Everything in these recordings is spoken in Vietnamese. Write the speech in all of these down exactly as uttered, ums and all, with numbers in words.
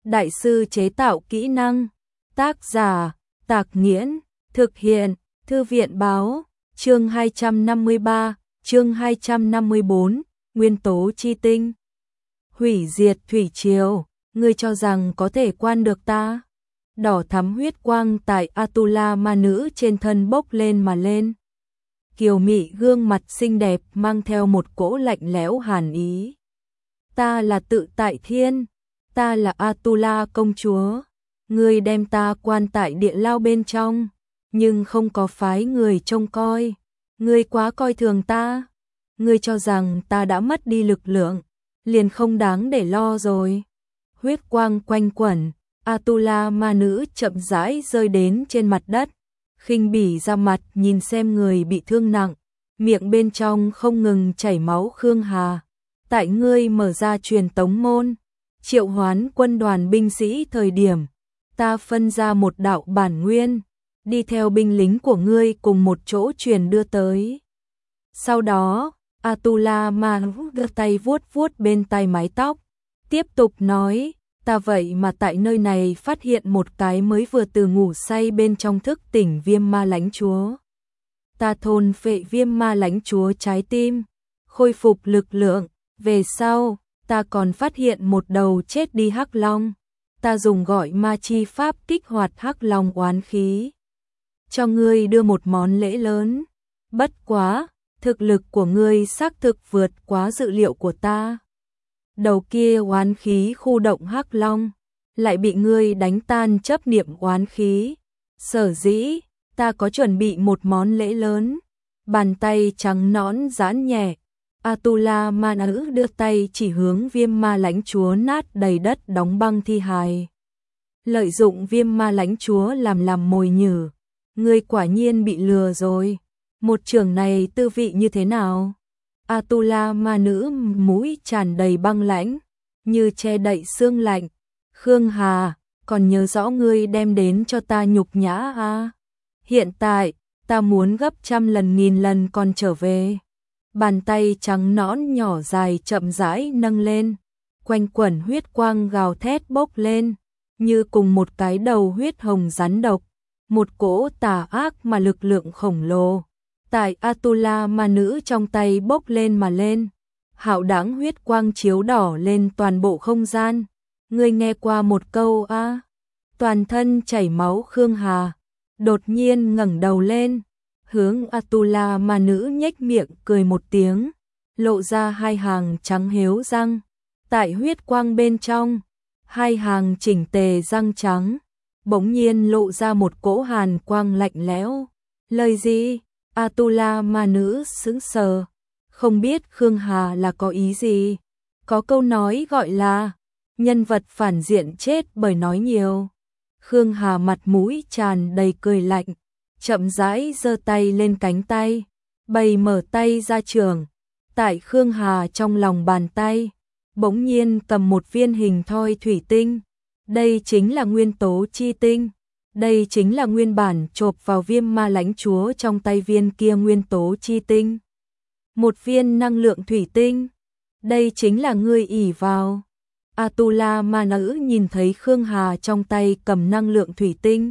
Đại sư chế tạo kỹ năng. Tác giả, Tạc Nghiễn. Thực hiện, Thư viện báo. Chương hai trăm năm mươi ba, chương hai trăm năm mươi bốn, Nguyên tố chi tinh. Hủy diệt thủy triều, ngươi cho rằng có thể quan được ta? Đỏ thắm huyết quang tại Atula ma nữ trên thân bốc lên mà lên. Kiều mị gương mặt xinh đẹp mang theo một cỗ lạnh lẽo hàn ý. Ta là Tự Tại Thiên, ta là Atula công chúa, ngươi đem ta quan tại địa lao bên trong, nhưng không có phái người trông coi, ngươi quá coi thường ta, ngươi cho rằng ta đã mất đi lực lượng, liền không đáng để lo rồi. Huyết quang quanh quẩn, Atula ma nữ chậm rãi rơi đến trên mặt đất, khinh bỉ ra mặt nhìn xem người bị thương nặng, miệng bên trong không ngừng chảy máu. Khương Hà, tại ngươi mở ra truyền tống môn, triệu hoán quân đoàn binh sĩ thời điểm, ta phân ra một đạo bản nguyên, đi theo binh lính của ngươi cùng một chỗ truyền đưa tới. Sau đó, Atula ma nữ đưa tay vuốt vuốt bên tai mái tóc, tiếp tục nói, ta vậy mà tại nơi này phát hiện một cái mới vừa từ ngủ say bên trong thức tỉnh viêm ma lãnh chúa. Ta thôn phệ viêm ma lãnh chúa trái tim, khôi phục lực lượng, về sau, ta còn phát hiện một đầu chết đi hắc long. Ta dùng gọi ma chi pháp kích hoạt hắc long oán khí, cho ngươi đưa một món lễ lớn. Bất quá, thực lực của ngươi xác thực vượt quá dự liệu của ta. Đầu kia oán khí khu động hắc long, lại bị ngươi đánh tan chấp niệm oán khí. Sở dĩ, ta có chuẩn bị một món lễ lớn. Bàn tay trắng nõn giãn nhẹ, Atula ma nữ đưa tay chỉ hướng viêm ma lãnh chúa nát đầy đất đóng băng thi hài. Lợi dụng viêm ma lãnh chúa làm làm mồi nhử, ngươi quả nhiên bị lừa rồi. Một trường này tư vị như thế nào? Atula ma nữ mũi tràn đầy băng lãnh, như che đậy xương lạnh. Khương Hà, còn nhớ rõ ngươi đem đến cho ta nhục nhã à? Hiện tại, ta muốn gấp trăm lần nghìn lần còn trở về. Bàn tay trắng nõn nhỏ dài chậm rãi nâng lên, quanh quẩn huyết quang gào thét bốc lên, như cùng một cái đầu huyết hồng rắn độc, một cỗ tà ác mà lực lượng khổng lồ. Tại Atula ma nữ trong tay bốc lên mà lên, hạo đãng huyết quang chiếu đỏ lên toàn bộ không gian. Ngươi nghe qua một câu a? À? Toàn thân chảy máu Khương Hà đột nhiên ngẩng đầu lên, hướng Atula ma nữ nhếch miệng cười một tiếng, lộ ra hai hàng trắng héo răng. Tại huyết quang bên trong, hai hàng chỉnh tề răng trắng, bỗng nhiên lộ ra một cỗ hàn quang lạnh lẽo. Lời gì? Atula ma nữ sững sờ, không biết Khương Hà là có ý gì. Có câu nói gọi là nhân vật phản diện chết bởi nói nhiều. Khương Hà mặt mũi tràn đầy cười lạnh, chậm rãi giơ tay lên cánh tay, bày mở tay ra trường. Tại Khương Hà trong lòng bàn tay, bỗng nhiên cầm một viên hình thoi thủy tinh. Đây chính là nguyên tố chi tinh. Đây chính là nguyên bản chộp vào viêm ma lãnh chúa trong tay viên kia nguyên tố chi tinh. Một viên năng lượng thủy tinh. Đây chính là ngươi ỷ vào. Atula ma nữ nhìn thấy Khương Hà trong tay cầm năng lượng thủy tinh,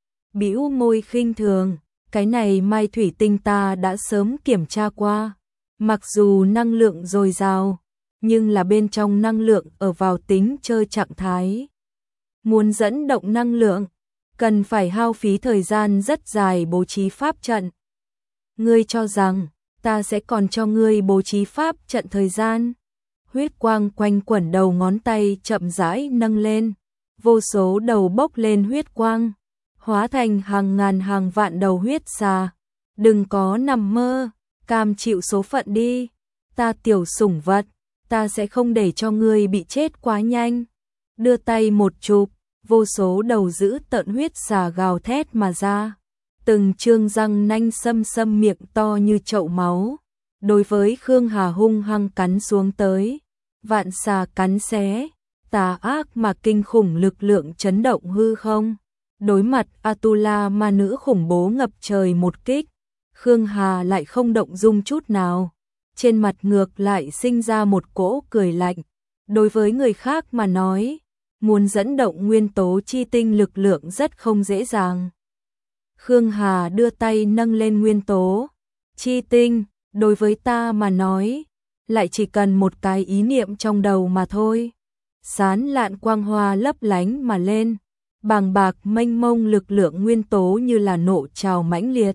bĩu môi khinh thường, cái này mai thủy tinh ta đã sớm kiểm tra qua. Mặc dù năng lượng dồi dào, nhưng là bên trong năng lượng ở vào tính chơi trạng thái. Muốn dẫn động năng lượng, cần phải hao phí thời gian rất dài bố trí pháp trận. Ngươi cho rằng, ta sẽ còn cho ngươi bố trí pháp trận thời gian? Huyết quang quanh quẩn đầu ngón tay chậm rãi nâng lên, vô số đầu bốc lên huyết quang, hóa thành hàng ngàn hàng vạn đầu huyết xà. Đừng có nằm mơ, cam chịu số phận đi. Ta tiểu sủng vật, ta sẽ không để cho ngươi bị chết quá nhanh. Đưa tay một chụp, vô số đầu dữ tợn huyết xà gào thét mà ra, từng trương răng nanh xâm xâm miệng to như chậu máu, đối với Khương Hà hung hăng cắn xuống tới. Vạn xà cắn xé, tà ác mà kinh khủng lực lượng chấn động hư không. Đối mặt Atula ma nữ khủng bố ngập trời một kích, Khương Hà lại không động dung chút nào, trên mặt ngược lại sinh ra một cỗ cười lạnh. Đối với người khác mà nói, muốn dẫn động nguyên tố chi tinh lực lượng rất không dễ dàng. Khương Hà đưa tay nâng lên nguyên tố chi tinh, đối với ta mà nói, lại chỉ cần một cái ý niệm trong đầu mà thôi. Sán lạn quang hoa lấp lánh mà lên, bàng bạc mênh mông lực lượng nguyên tố như là nộ trào mãnh liệt.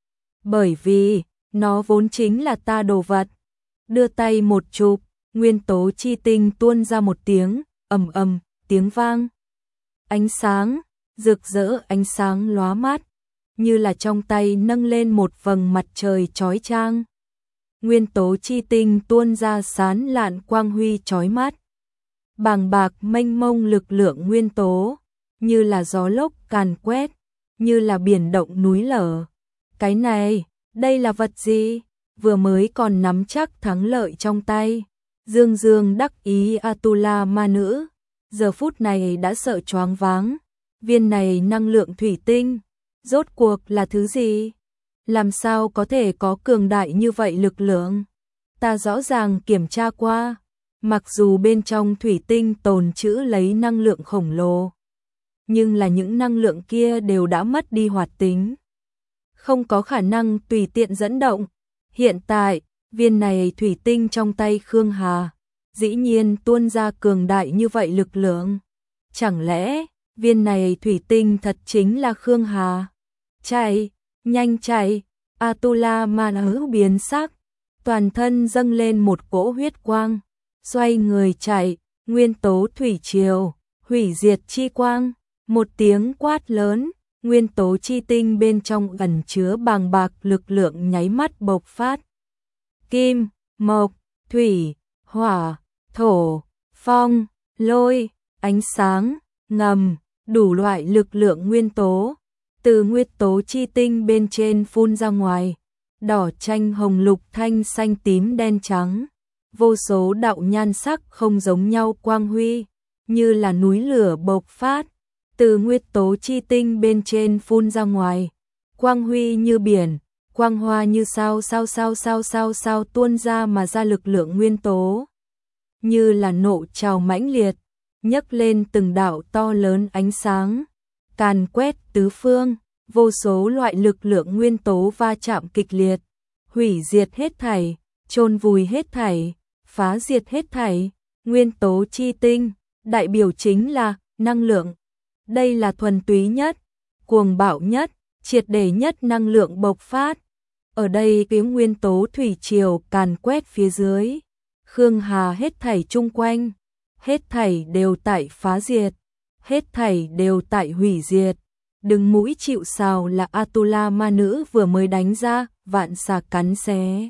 Bởi vì, nó vốn chính là ta đồ vật. Đưa tay một chụp, nguyên tố chi tinh tuôn ra một tiếng, ầm ầm, tiếng vang. Ánh sáng, rực rỡ ánh sáng lóa mắt, như là trong tay nâng lên một vầng mặt trời chói chang. Nguyên tố chi tinh tuôn ra sán lạn quang huy chói mắt. Bàng bạc mênh mông lực lượng nguyên tố, như là gió lốc càn quét, như là biển động núi lở. Cái này, đây là vật gì? Vừa mới còn nắm chắc thắng lợi trong tay, dương dương đắc ý Atula ma nữ, giờ phút này đã sợ choáng váng. Viên này năng lượng thủy tinh, rốt cuộc là thứ gì? Làm sao có thể có cường đại như vậy lực lượng? Ta rõ ràng kiểm tra qua, mặc dù bên trong thủy tinh tồn trữ lấy năng lượng khổng lồ, nhưng là những năng lượng kia đều đã mất đi hoạt tính, không có khả năng tùy tiện dẫn động. Hiện tại, viên này thủy tinh trong tay Khương Hà, dĩ nhiên tuôn ra cường đại như vậy lực lượng. Chẳng lẽ, viên này thủy tinh thật chính là Khương Hà? Chạy, nhanh chạy, Atula ma nữ biến sắc, toàn thân dâng lên một cỗ huyết quang, xoay người chạy, nguyên tố thủy triều, hủy diệt chi quang, một tiếng quát lớn, nguyên tố chi tinh bên trong ẩn chứa bàng bạc lực lượng nháy mắt bộc phát. Kim, mộc, thủy, hỏa, thổ, phong, lôi, ánh sáng, ngầm, đủ loại lực lượng nguyên tố, từ nguyên tố chi tinh bên trên phun ra ngoài, đỏ chanh hồng lục thanh xanh tím đen trắng, vô số đạo nhan sắc không giống nhau quang huy, như là núi lửa bộc phát, từ nguyên tố chi tinh bên trên phun ra ngoài, quang huy như biển, quang hoa như sao sao sao sao sao sao tuôn ra mà ra lực lượng nguyên tố, như là nộ trào mãnh liệt, nhấc lên từng đạo to lớn ánh sáng, càn quét tứ phương, vô số loại lực lượng nguyên tố va chạm kịch liệt, hủy diệt hết thảy, chôn vùi hết thảy, phá diệt hết thảy. Nguyên tố chi tinh, đại biểu chính là năng lượng. Đây là thuần túy nhất, cuồng bạo nhất, triệt để nhất năng lượng bộc phát. Ở đây tiếng nguyên tố thủy triều càn quét phía dưới, Khương Hà hết thảy chung quanh, hết thảy đều tại phá diệt, hết thảy đều tại hủy diệt. Đừng mũi chịu sào là Atula ma nữ vừa mới đánh ra, vạn xà cắn xé.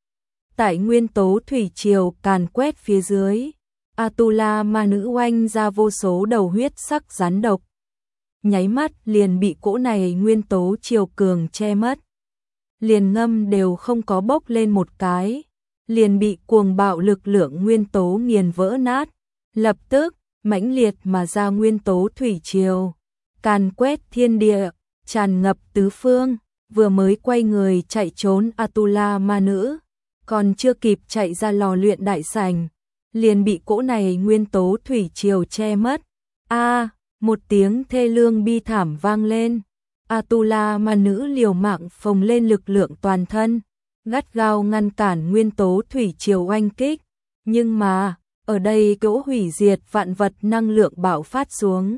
Tại nguyên tố thủy triều càn quét phía dưới, Atula ma nữ oanh ra vô số đầu huyết sắc rắn độc. Nháy mắt liền bị cỗ này nguyên tố triều cường che mất. Liền ngâm đều không có bốc lên một cái, liền bị cuồng bạo lực lượng nguyên tố nghiền vỡ nát. Lập tức, mãnh liệt mà ra nguyên tố thủy triều, càn quét thiên địa, tràn ngập tứ phương. Vừa mới quay người chạy trốn Atula ma nữ, còn chưa kịp chạy ra lò luyện đại sảnh, liền bị cỗ này nguyên tố thủy triều che mất. A, à, một tiếng thê lương bi thảm vang lên. Atula ma nữ liều mạng phồng lên lực lượng toàn thân, gắt gao ngăn cản nguyên tố thủy triều oanh kích, nhưng mà, ở đây cỗ hủy diệt vạn vật năng lượng bạo phát xuống.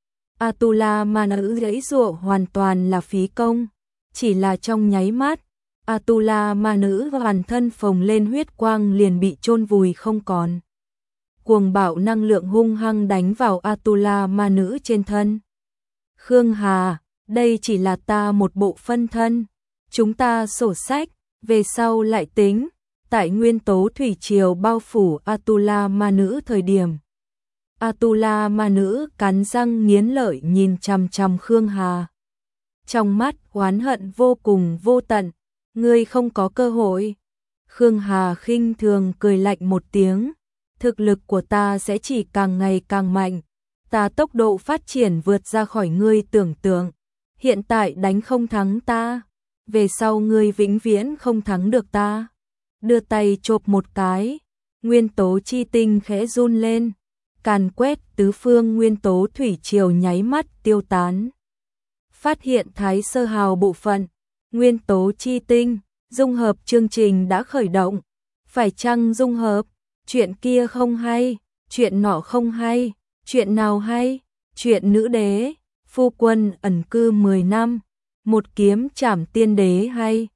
Atula ma nữ giãy giụa hoàn toàn là phí công, chỉ là trong nháy mắt, Atula ma nữ hoàn thân phồng lên huyết quang liền bị chôn vùi không còn. Cuồng bạo năng lượng hung hăng đánh vào Atula ma nữ trên thân. Khương Hà, đây chỉ là ta một bộ phân thân, chúng ta sổ sách, về sau lại tính. Tại nguyên tố thủy triều bao phủ Atula ma nữ thời điểm, Atula ma nữ cắn răng nghiến lợi nhìn chằm chằm Khương Hà. Trong mắt oán hận vô cùng vô tận, ngươi không có cơ hội. Khương Hà khinh thường cười lạnh một tiếng, thực lực của ta sẽ chỉ càng ngày càng mạnh, ta tốc độ phát triển vượt ra khỏi ngươi tưởng tượng. Hiện tại đánh không thắng ta, về sau ngươi vĩnh viễn không thắng được ta. Đưa tay chộp một cái, nguyên tố chi tinh khẽ run lên, càn quét tứ phương nguyên tố thủy triều nháy mắt tiêu tán. Phát hiện Thái Sơ Hào bộ phận, nguyên tố chi tinh, dung hợp chương trình đã khởi động. Phải chăng dung hợp? Chuyện kia không hay, chuyện nọ không hay, chuyện nào hay? Chuyện nữ đế, phu quân ẩn cư mười năm, một kiếm trảm tiên đế hay.